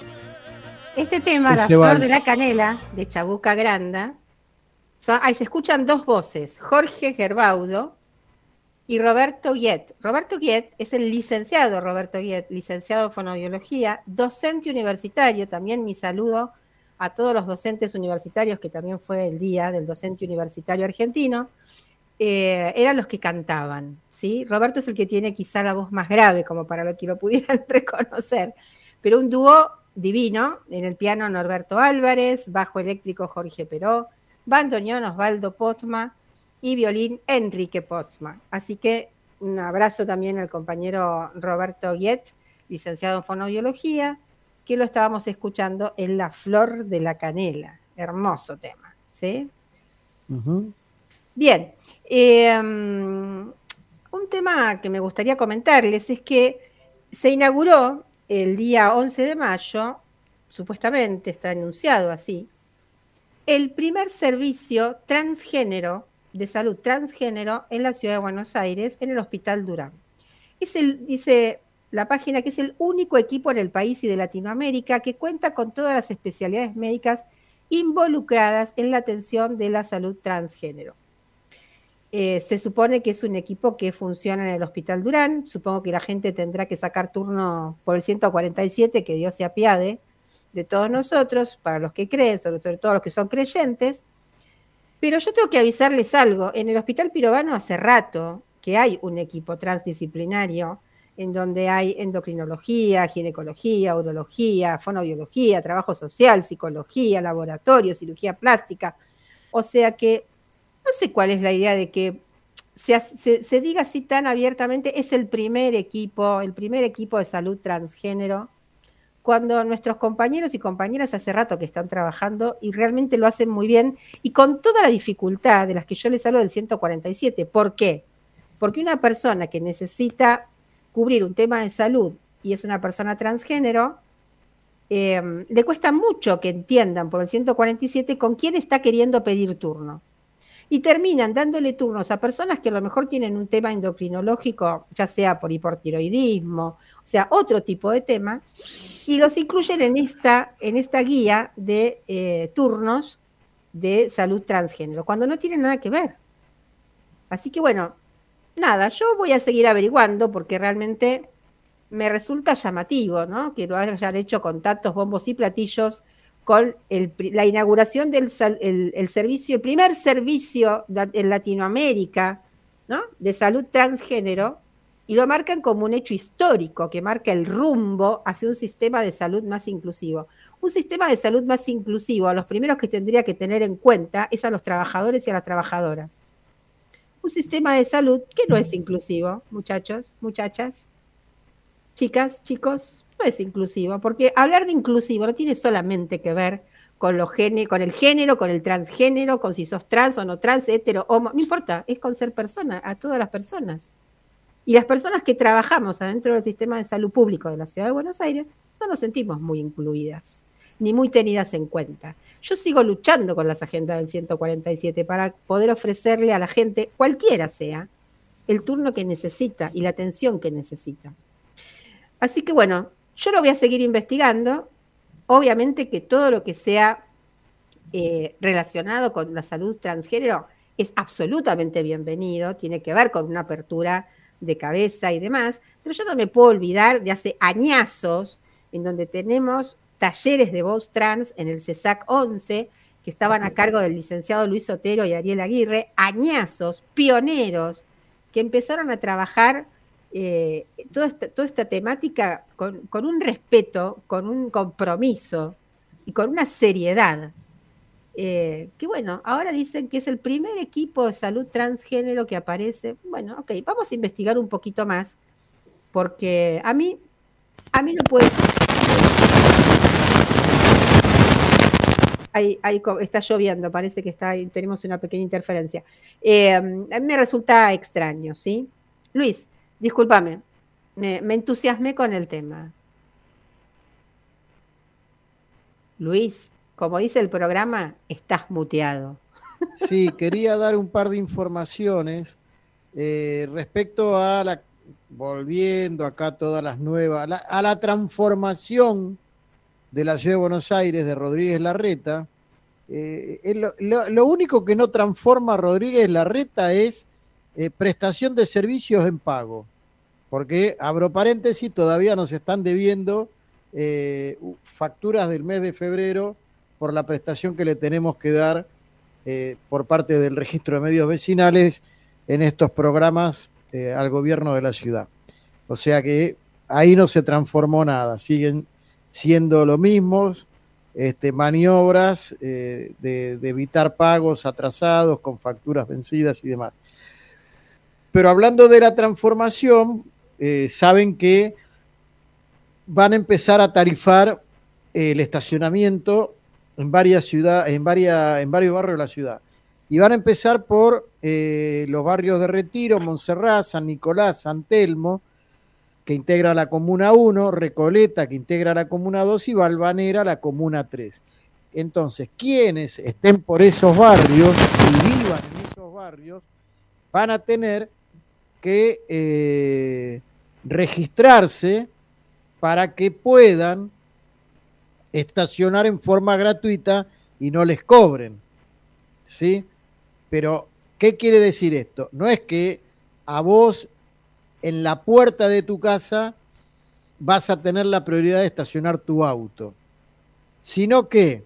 Este tema, La flor de la canela, de Chabuca Granda, son, ahí se escuchan dos voces, Jorge Gerbaudo y Roberto Guiet. Roberto Guiet es el licenciado Roberto Guiet, licenciado en fonobiología, docente universitario. También mi saludo a todos los docentes universitarios, que también fue el día del docente universitario argentino. Eh, eran los que cantaban, ¿sí? Roberto es el que tiene quizá la voz más grave, como para lo que lo pudieran reconocer, pero un dúo divino, en el piano Norberto Álvarez, bajo eléctrico Jorge Peró, bandoneón Osvaldo Pozma y violín Enrique Pozma. Así que un abrazo también al compañero Roberto Guiet, licenciado en fonobiología, que lo estábamos escuchando en La flor de la canela. Hermoso tema, ¿sí? Uh-huh. Bien, eh, un tema que me gustaría comentarles es que se inauguró el día once de mayo, supuestamente está anunciado así, el primer servicio transgénero, de salud transgénero en la ciudad de Buenos Aires, en el Hospital Durán. Es el, dice la página que es el único equipo en el país y de Latinoamérica que cuenta con todas las especialidades médicas involucradas en la atención de la salud transgénero. Eh, se supone que es un equipo que funciona en el Hospital Durán. Supongo que la gente tendrá que sacar turno por el ciento cuarenta y siete, que Dios se apiade de todos nosotros, para los que creen, sobre todo los que son creyentes. Pero yo tengo que avisarles algo. En el Hospital Pirovano hace rato que hay un equipo transdisciplinario en donde hay endocrinología, ginecología, urología, fonobiología, trabajo social, psicología, laboratorio, cirugía plástica. O sea que no sé cuál es la idea de que se, se, se diga así tan abiertamente, es el primer equipo, el primer equipo de salud transgénero, cuando nuestros compañeros y compañeras hace rato que están trabajando y realmente lo hacen muy bien y con toda la dificultad de las que yo les hablo del ciento cuarenta y siete. ¿Por qué? Porque una persona que necesita cubrir un tema de salud y es una persona transgénero, eh, le cuesta mucho que entiendan por el ciento cuarenta y siete con quién está queriendo pedir turno. Y terminan dándole turnos a personas que a lo mejor tienen un tema endocrinológico, ya sea por hipotiroidismo, o sea, otro tipo de tema, y los incluyen en esta, en esta guía de eh, turnos de salud transgénero, cuando no tienen nada que ver. Así que bueno, nada, yo voy a seguir averiguando porque realmente me resulta llamativo, ¿no? Que lo hayan hecho con tantos bombos y platillos con el, la inauguración del el, el servicio, el primer servicio en Latinoamérica, ¿no?, de salud transgénero, y lo marcan como un hecho histórico que marca el rumbo hacia un sistema de salud más inclusivo. Un sistema de salud más inclusivo, a los primeros que tendría que tener en cuenta es a los trabajadores y a las trabajadoras. Un sistema de salud que no es inclusivo, muchachos, muchachas, chicas, chicos, no es inclusivo, porque hablar de inclusivo no tiene solamente que ver con, los gene, con el género, con el transgénero, con si sos trans o no trans, hetero, homo, no importa, es con ser persona, a todas las personas. Y las personas que trabajamos adentro del sistema de salud público de la Ciudad de Buenos Aires no nos sentimos muy incluidas, ni muy tenidas en cuenta. Yo sigo luchando con las agendas del ciento cuarenta y siete para poder ofrecerle a la gente, cualquiera sea, el turno que necesita y la atención que necesita. Así que bueno, yo lo voy a seguir investigando. Obviamente que todo lo que sea eh, relacionado con la salud transgénero es absolutamente bienvenido, tiene que ver con una apertura de cabeza y demás, pero yo no me puedo olvidar de hace añazos en donde tenemos talleres de voz trans en el CESAC once, que estaban a cargo del licenciado Luis Otero y Ariel Aguirre, añazos, pioneros, que empezaron a trabajar eh, toda, esta, toda esta temática con, con un respeto, con un compromiso y con una seriedad. Eh, que bueno, ahora dicen que es el primer equipo de salud transgénero que aparece. Bueno, ok, vamos a investigar un poquito más, porque a mí, a mí no puede... Ahí, ahí está lloviendo, parece que está, tenemos una pequeña interferencia. Eh, a mí me resulta extraño, ¿sí? Luis, discúlpame, me, me entusiasmé con el tema. Luis, como dice el programa, estás muteado. Sí, quería dar un par de informaciones eh, respecto a la, volviendo acá todas las nuevas, la, a la transformación de la Ciudad de Buenos Aires de Rodríguez Larreta. Eh, lo, lo, lo único que no transforma a Rodríguez Larreta es eh, prestación de servicios en pago, porque, abro paréntesis, todavía nos están debiendo eh, facturas del mes de febrero por la prestación que le tenemos que dar eh, por parte del registro de medios vecinales en estos programas eh, al gobierno de la ciudad. O sea que ahí no se transformó nada, siguen siendo lo mismo, este, maniobras eh, de, de evitar pagos atrasados con facturas vencidas y demás. Pero hablando de la transformación, eh, saben que van a empezar a tarifar eh, el estacionamiento en varias ciudades, en varias, en varios barrios de la ciudad. Y van a empezar por eh, los barrios de Retiro, Montserrat, San Nicolás, San Telmo, que integra la Comuna uno, Recoleta, que integra la Comuna dos, y Valvanera, la Comuna tres. Entonces, quienes estén por esos barrios y vivan en esos barrios, van a tener que eh, registrarse para que puedan estacionar en forma gratuita y no les cobren, ¿sí? Pero, ¿qué quiere decir esto? No es que a vos en la puerta de tu casa vas a tener la prioridad de estacionar tu auto, sino que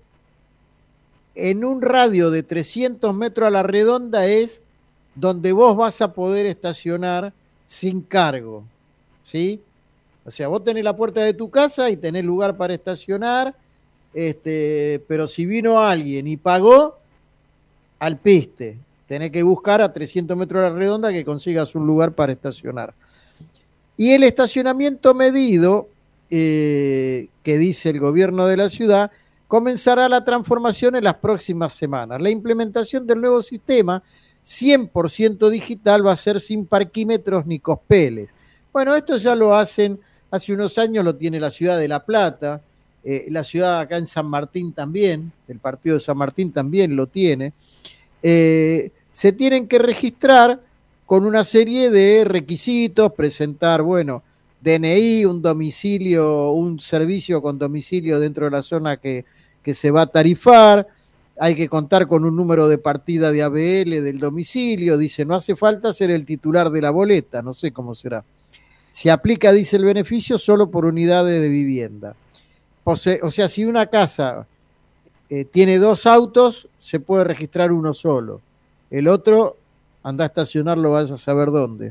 en un radio de trescientos metros a la redonda es donde vos vas a poder estacionar sin cargo, ¿sí? O sea, vos tenés la puerta de tu casa y tenés lugar para estacionar, este, pero si vino alguien y pagó, al piste, tenés que buscar a trescientos metros a la redonda que consigas un lugar para estacionar. Y el estacionamiento medido, eh, que dice el gobierno de la ciudad, comenzará la transformación en las próximas semanas. La implementación del nuevo sistema, cien por ciento digital, va a ser sin parquímetros ni cospeles. Bueno, esto ya lo hacen, hace unos años lo tiene la ciudad de La Plata, eh, la ciudad acá en San Martín también, el partido de San Martín también lo tiene. Eh, se tienen que registrar con una serie de requisitos, presentar, bueno, D N I, un domicilio, un servicio con domicilio dentro de la zona que, que se va a tarifar, hay que contar con un número de partida de A B L del domicilio, dice, no hace falta ser el titular de la boleta, no sé cómo será. Se aplica, dice el beneficio, solo por unidades de vivienda. O sea, o sea si una casa eh, tiene dos autos, se puede registrar uno solo. El otro, anda a estacionarlo, vas a saber dónde.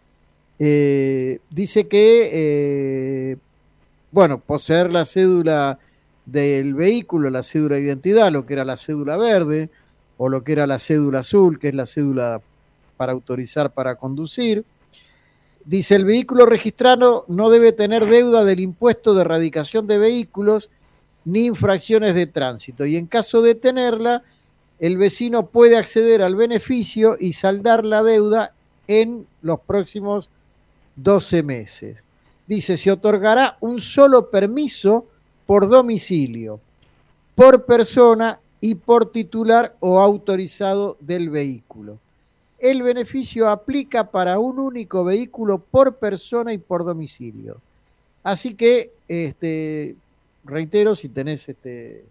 Eh, dice que, eh, bueno, poseer la cédula del vehículo, la cédula de identidad, lo que era la cédula verde, o lo que era la cédula azul, que es la cédula para autorizar para conducir. Dice, el vehículo registrado no debe tener deuda del impuesto de erradicación de vehículos ni infracciones de tránsito, y en caso de tenerla, el vecino puede acceder al beneficio y saldar la deuda en los próximos doce meses. Dice, se otorgará un solo permiso por domicilio, por persona y por titular o autorizado del vehículo. El beneficio aplica para un único vehículo por persona y por domicilio. Así que, este, reitero, si tenés, este,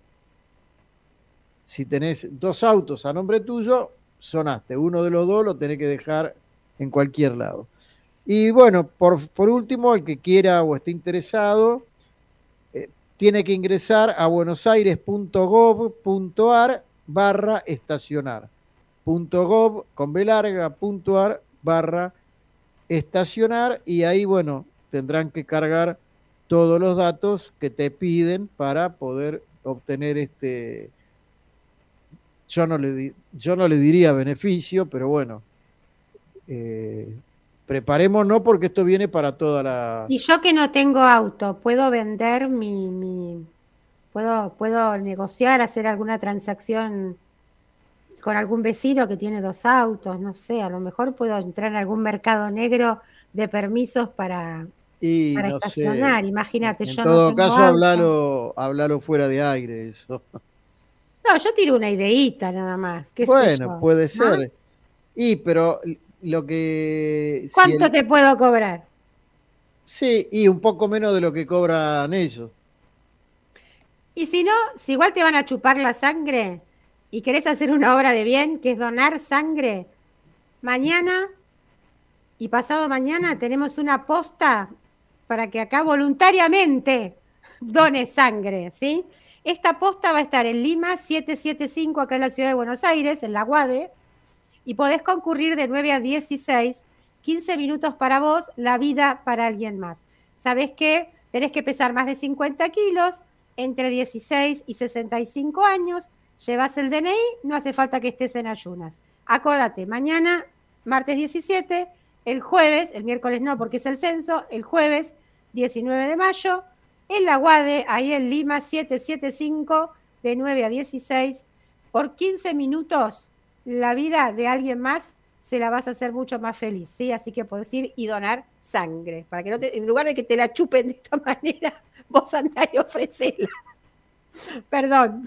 si tenés dos autos a nombre tuyo, sonaste. Uno de los dos lo tenés que dejar en cualquier lado. Y bueno, por, por último, el que quiera o esté interesado, eh, tiene que ingresar a buenosaires.gov.ar barra estacionar. Punto .gov con B larga, punto ar barra estacionar, y ahí, bueno, tendrán que cargar todos los datos que te piden para poder obtener este, yo no le, di, yo no le diría beneficio, pero bueno, eh, preparémonos porque esto viene para toda la... Y yo que no tengo auto, ¿puedo vender mi... mi puedo, puedo negociar, hacer alguna transacción con algún vecino que tiene dos autos? No sé, a lo mejor puedo entrar en algún mercado negro de permisos para, y para no estacionar. sé. Imagínate, en yo todo no tengo caso, auto. hablalo, hablalo fuera de aire, eso. No, yo tiro una ideíta nada más. ¿Qué sé Bueno, yo? puede ¿No? ser. Y, pero lo que... si ¿Cuánto el- te puedo cobrar? Sí, y un poco menos de lo que cobran ellos. Y si no, si igual te van a chupar la sangre y querés hacer una obra de bien, que es donar sangre, mañana y pasado mañana tenemos una posta para que acá voluntariamente dones sangre, ¿sí? Esta posta va a estar en Lima setecientos setenta y cinco, acá en la ciudad de Buenos Aires, en la UADE, y podés concurrir de nueve a dieciséis, quince minutos para vos, la vida para alguien más. ¿Sabés qué? Tenés que pesar más de cincuenta kilos, entre dieciséis y sesenta y cinco años, llevas el D N I, no hace falta que estés en ayunas. Acordate, mañana, martes diecisiete, el jueves, el miércoles no porque es el censo, el jueves diecinueve de mayo, en la UADE, ahí en Lima setecientos setenta y cinco, de nueve a dieciséis, por quince minutos, la vida de alguien más se la vas a hacer mucho más feliz, ¿sí? Así que podés ir y donar sangre, para que no te, en lugar de que te la chupen de esta manera, vos andás y ofrecela. Perdón.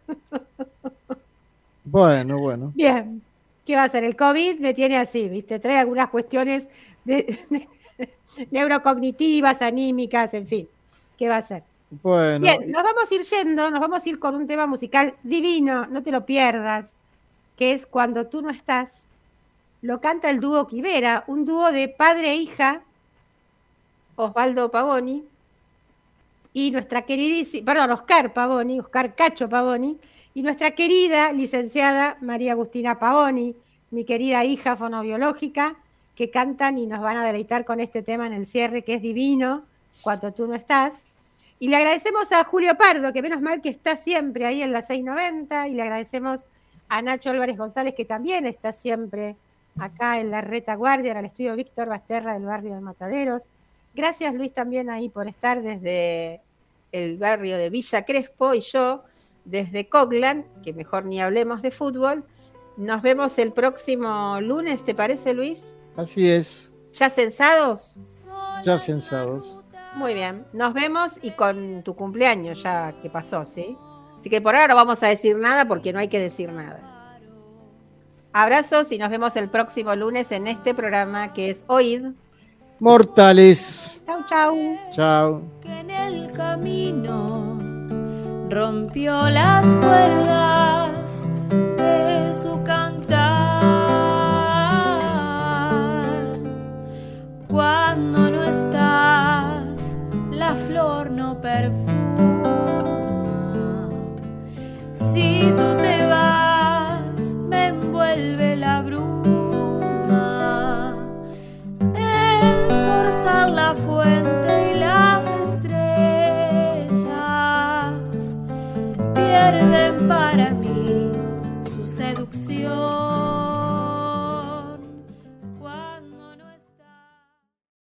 Bueno, bueno. Bien. ¿Qué va a hacer? El COVID me tiene así, ¿viste? Trae algunas cuestiones de, de, neurocognitivas, anímicas, en fin. ¿Qué va a hacer? Bueno. Bien, nos vamos a ir yendo, nos vamos a ir con un tema musical divino, no te lo pierdas, que es Cuando tú no estás. Lo canta el dúo Quivera, un dúo de padre e hija, Osvaldo Pavoni, y nuestra queridísima, perdón, Oscar Pavoni, Oscar Cacho Pavoni, y nuestra querida licenciada María Agustina Pavoni, mi querida hija fonobiológica, que cantan y nos van a deleitar con este tema en el cierre, que es divino, Cuando tú no estás. Y le agradecemos a Julio Pardo, que menos mal que está siempre ahí en la seiscientos noventa, y le agradecemos a Nacho Álvarez González, que también está siempre acá en la retaguardia, en el estudio Víctor Basterra del barrio de Mataderos. Gracias, Luis, también ahí por estar desde el barrio de Villa Crespo, y yo desde Coglan, que mejor ni hablemos de fútbol. Nos vemos el próximo lunes, ¿te parece, Luis? Así es, ¿Ya censados? ya censados. Muy bien, nos vemos y con tu cumpleaños ya que pasó, ¿sí? Así que por ahora no vamos a decir nada porque no hay que decir nada. Abrazos y nos vemos el próximo lunes en este programa que es Oíd Mortales. Chau, chau. Chau. Que en el camino rompió las cuerdas de su cantar. Cuando no estás, la flor no perfuma. Si tú te vas, me envuelve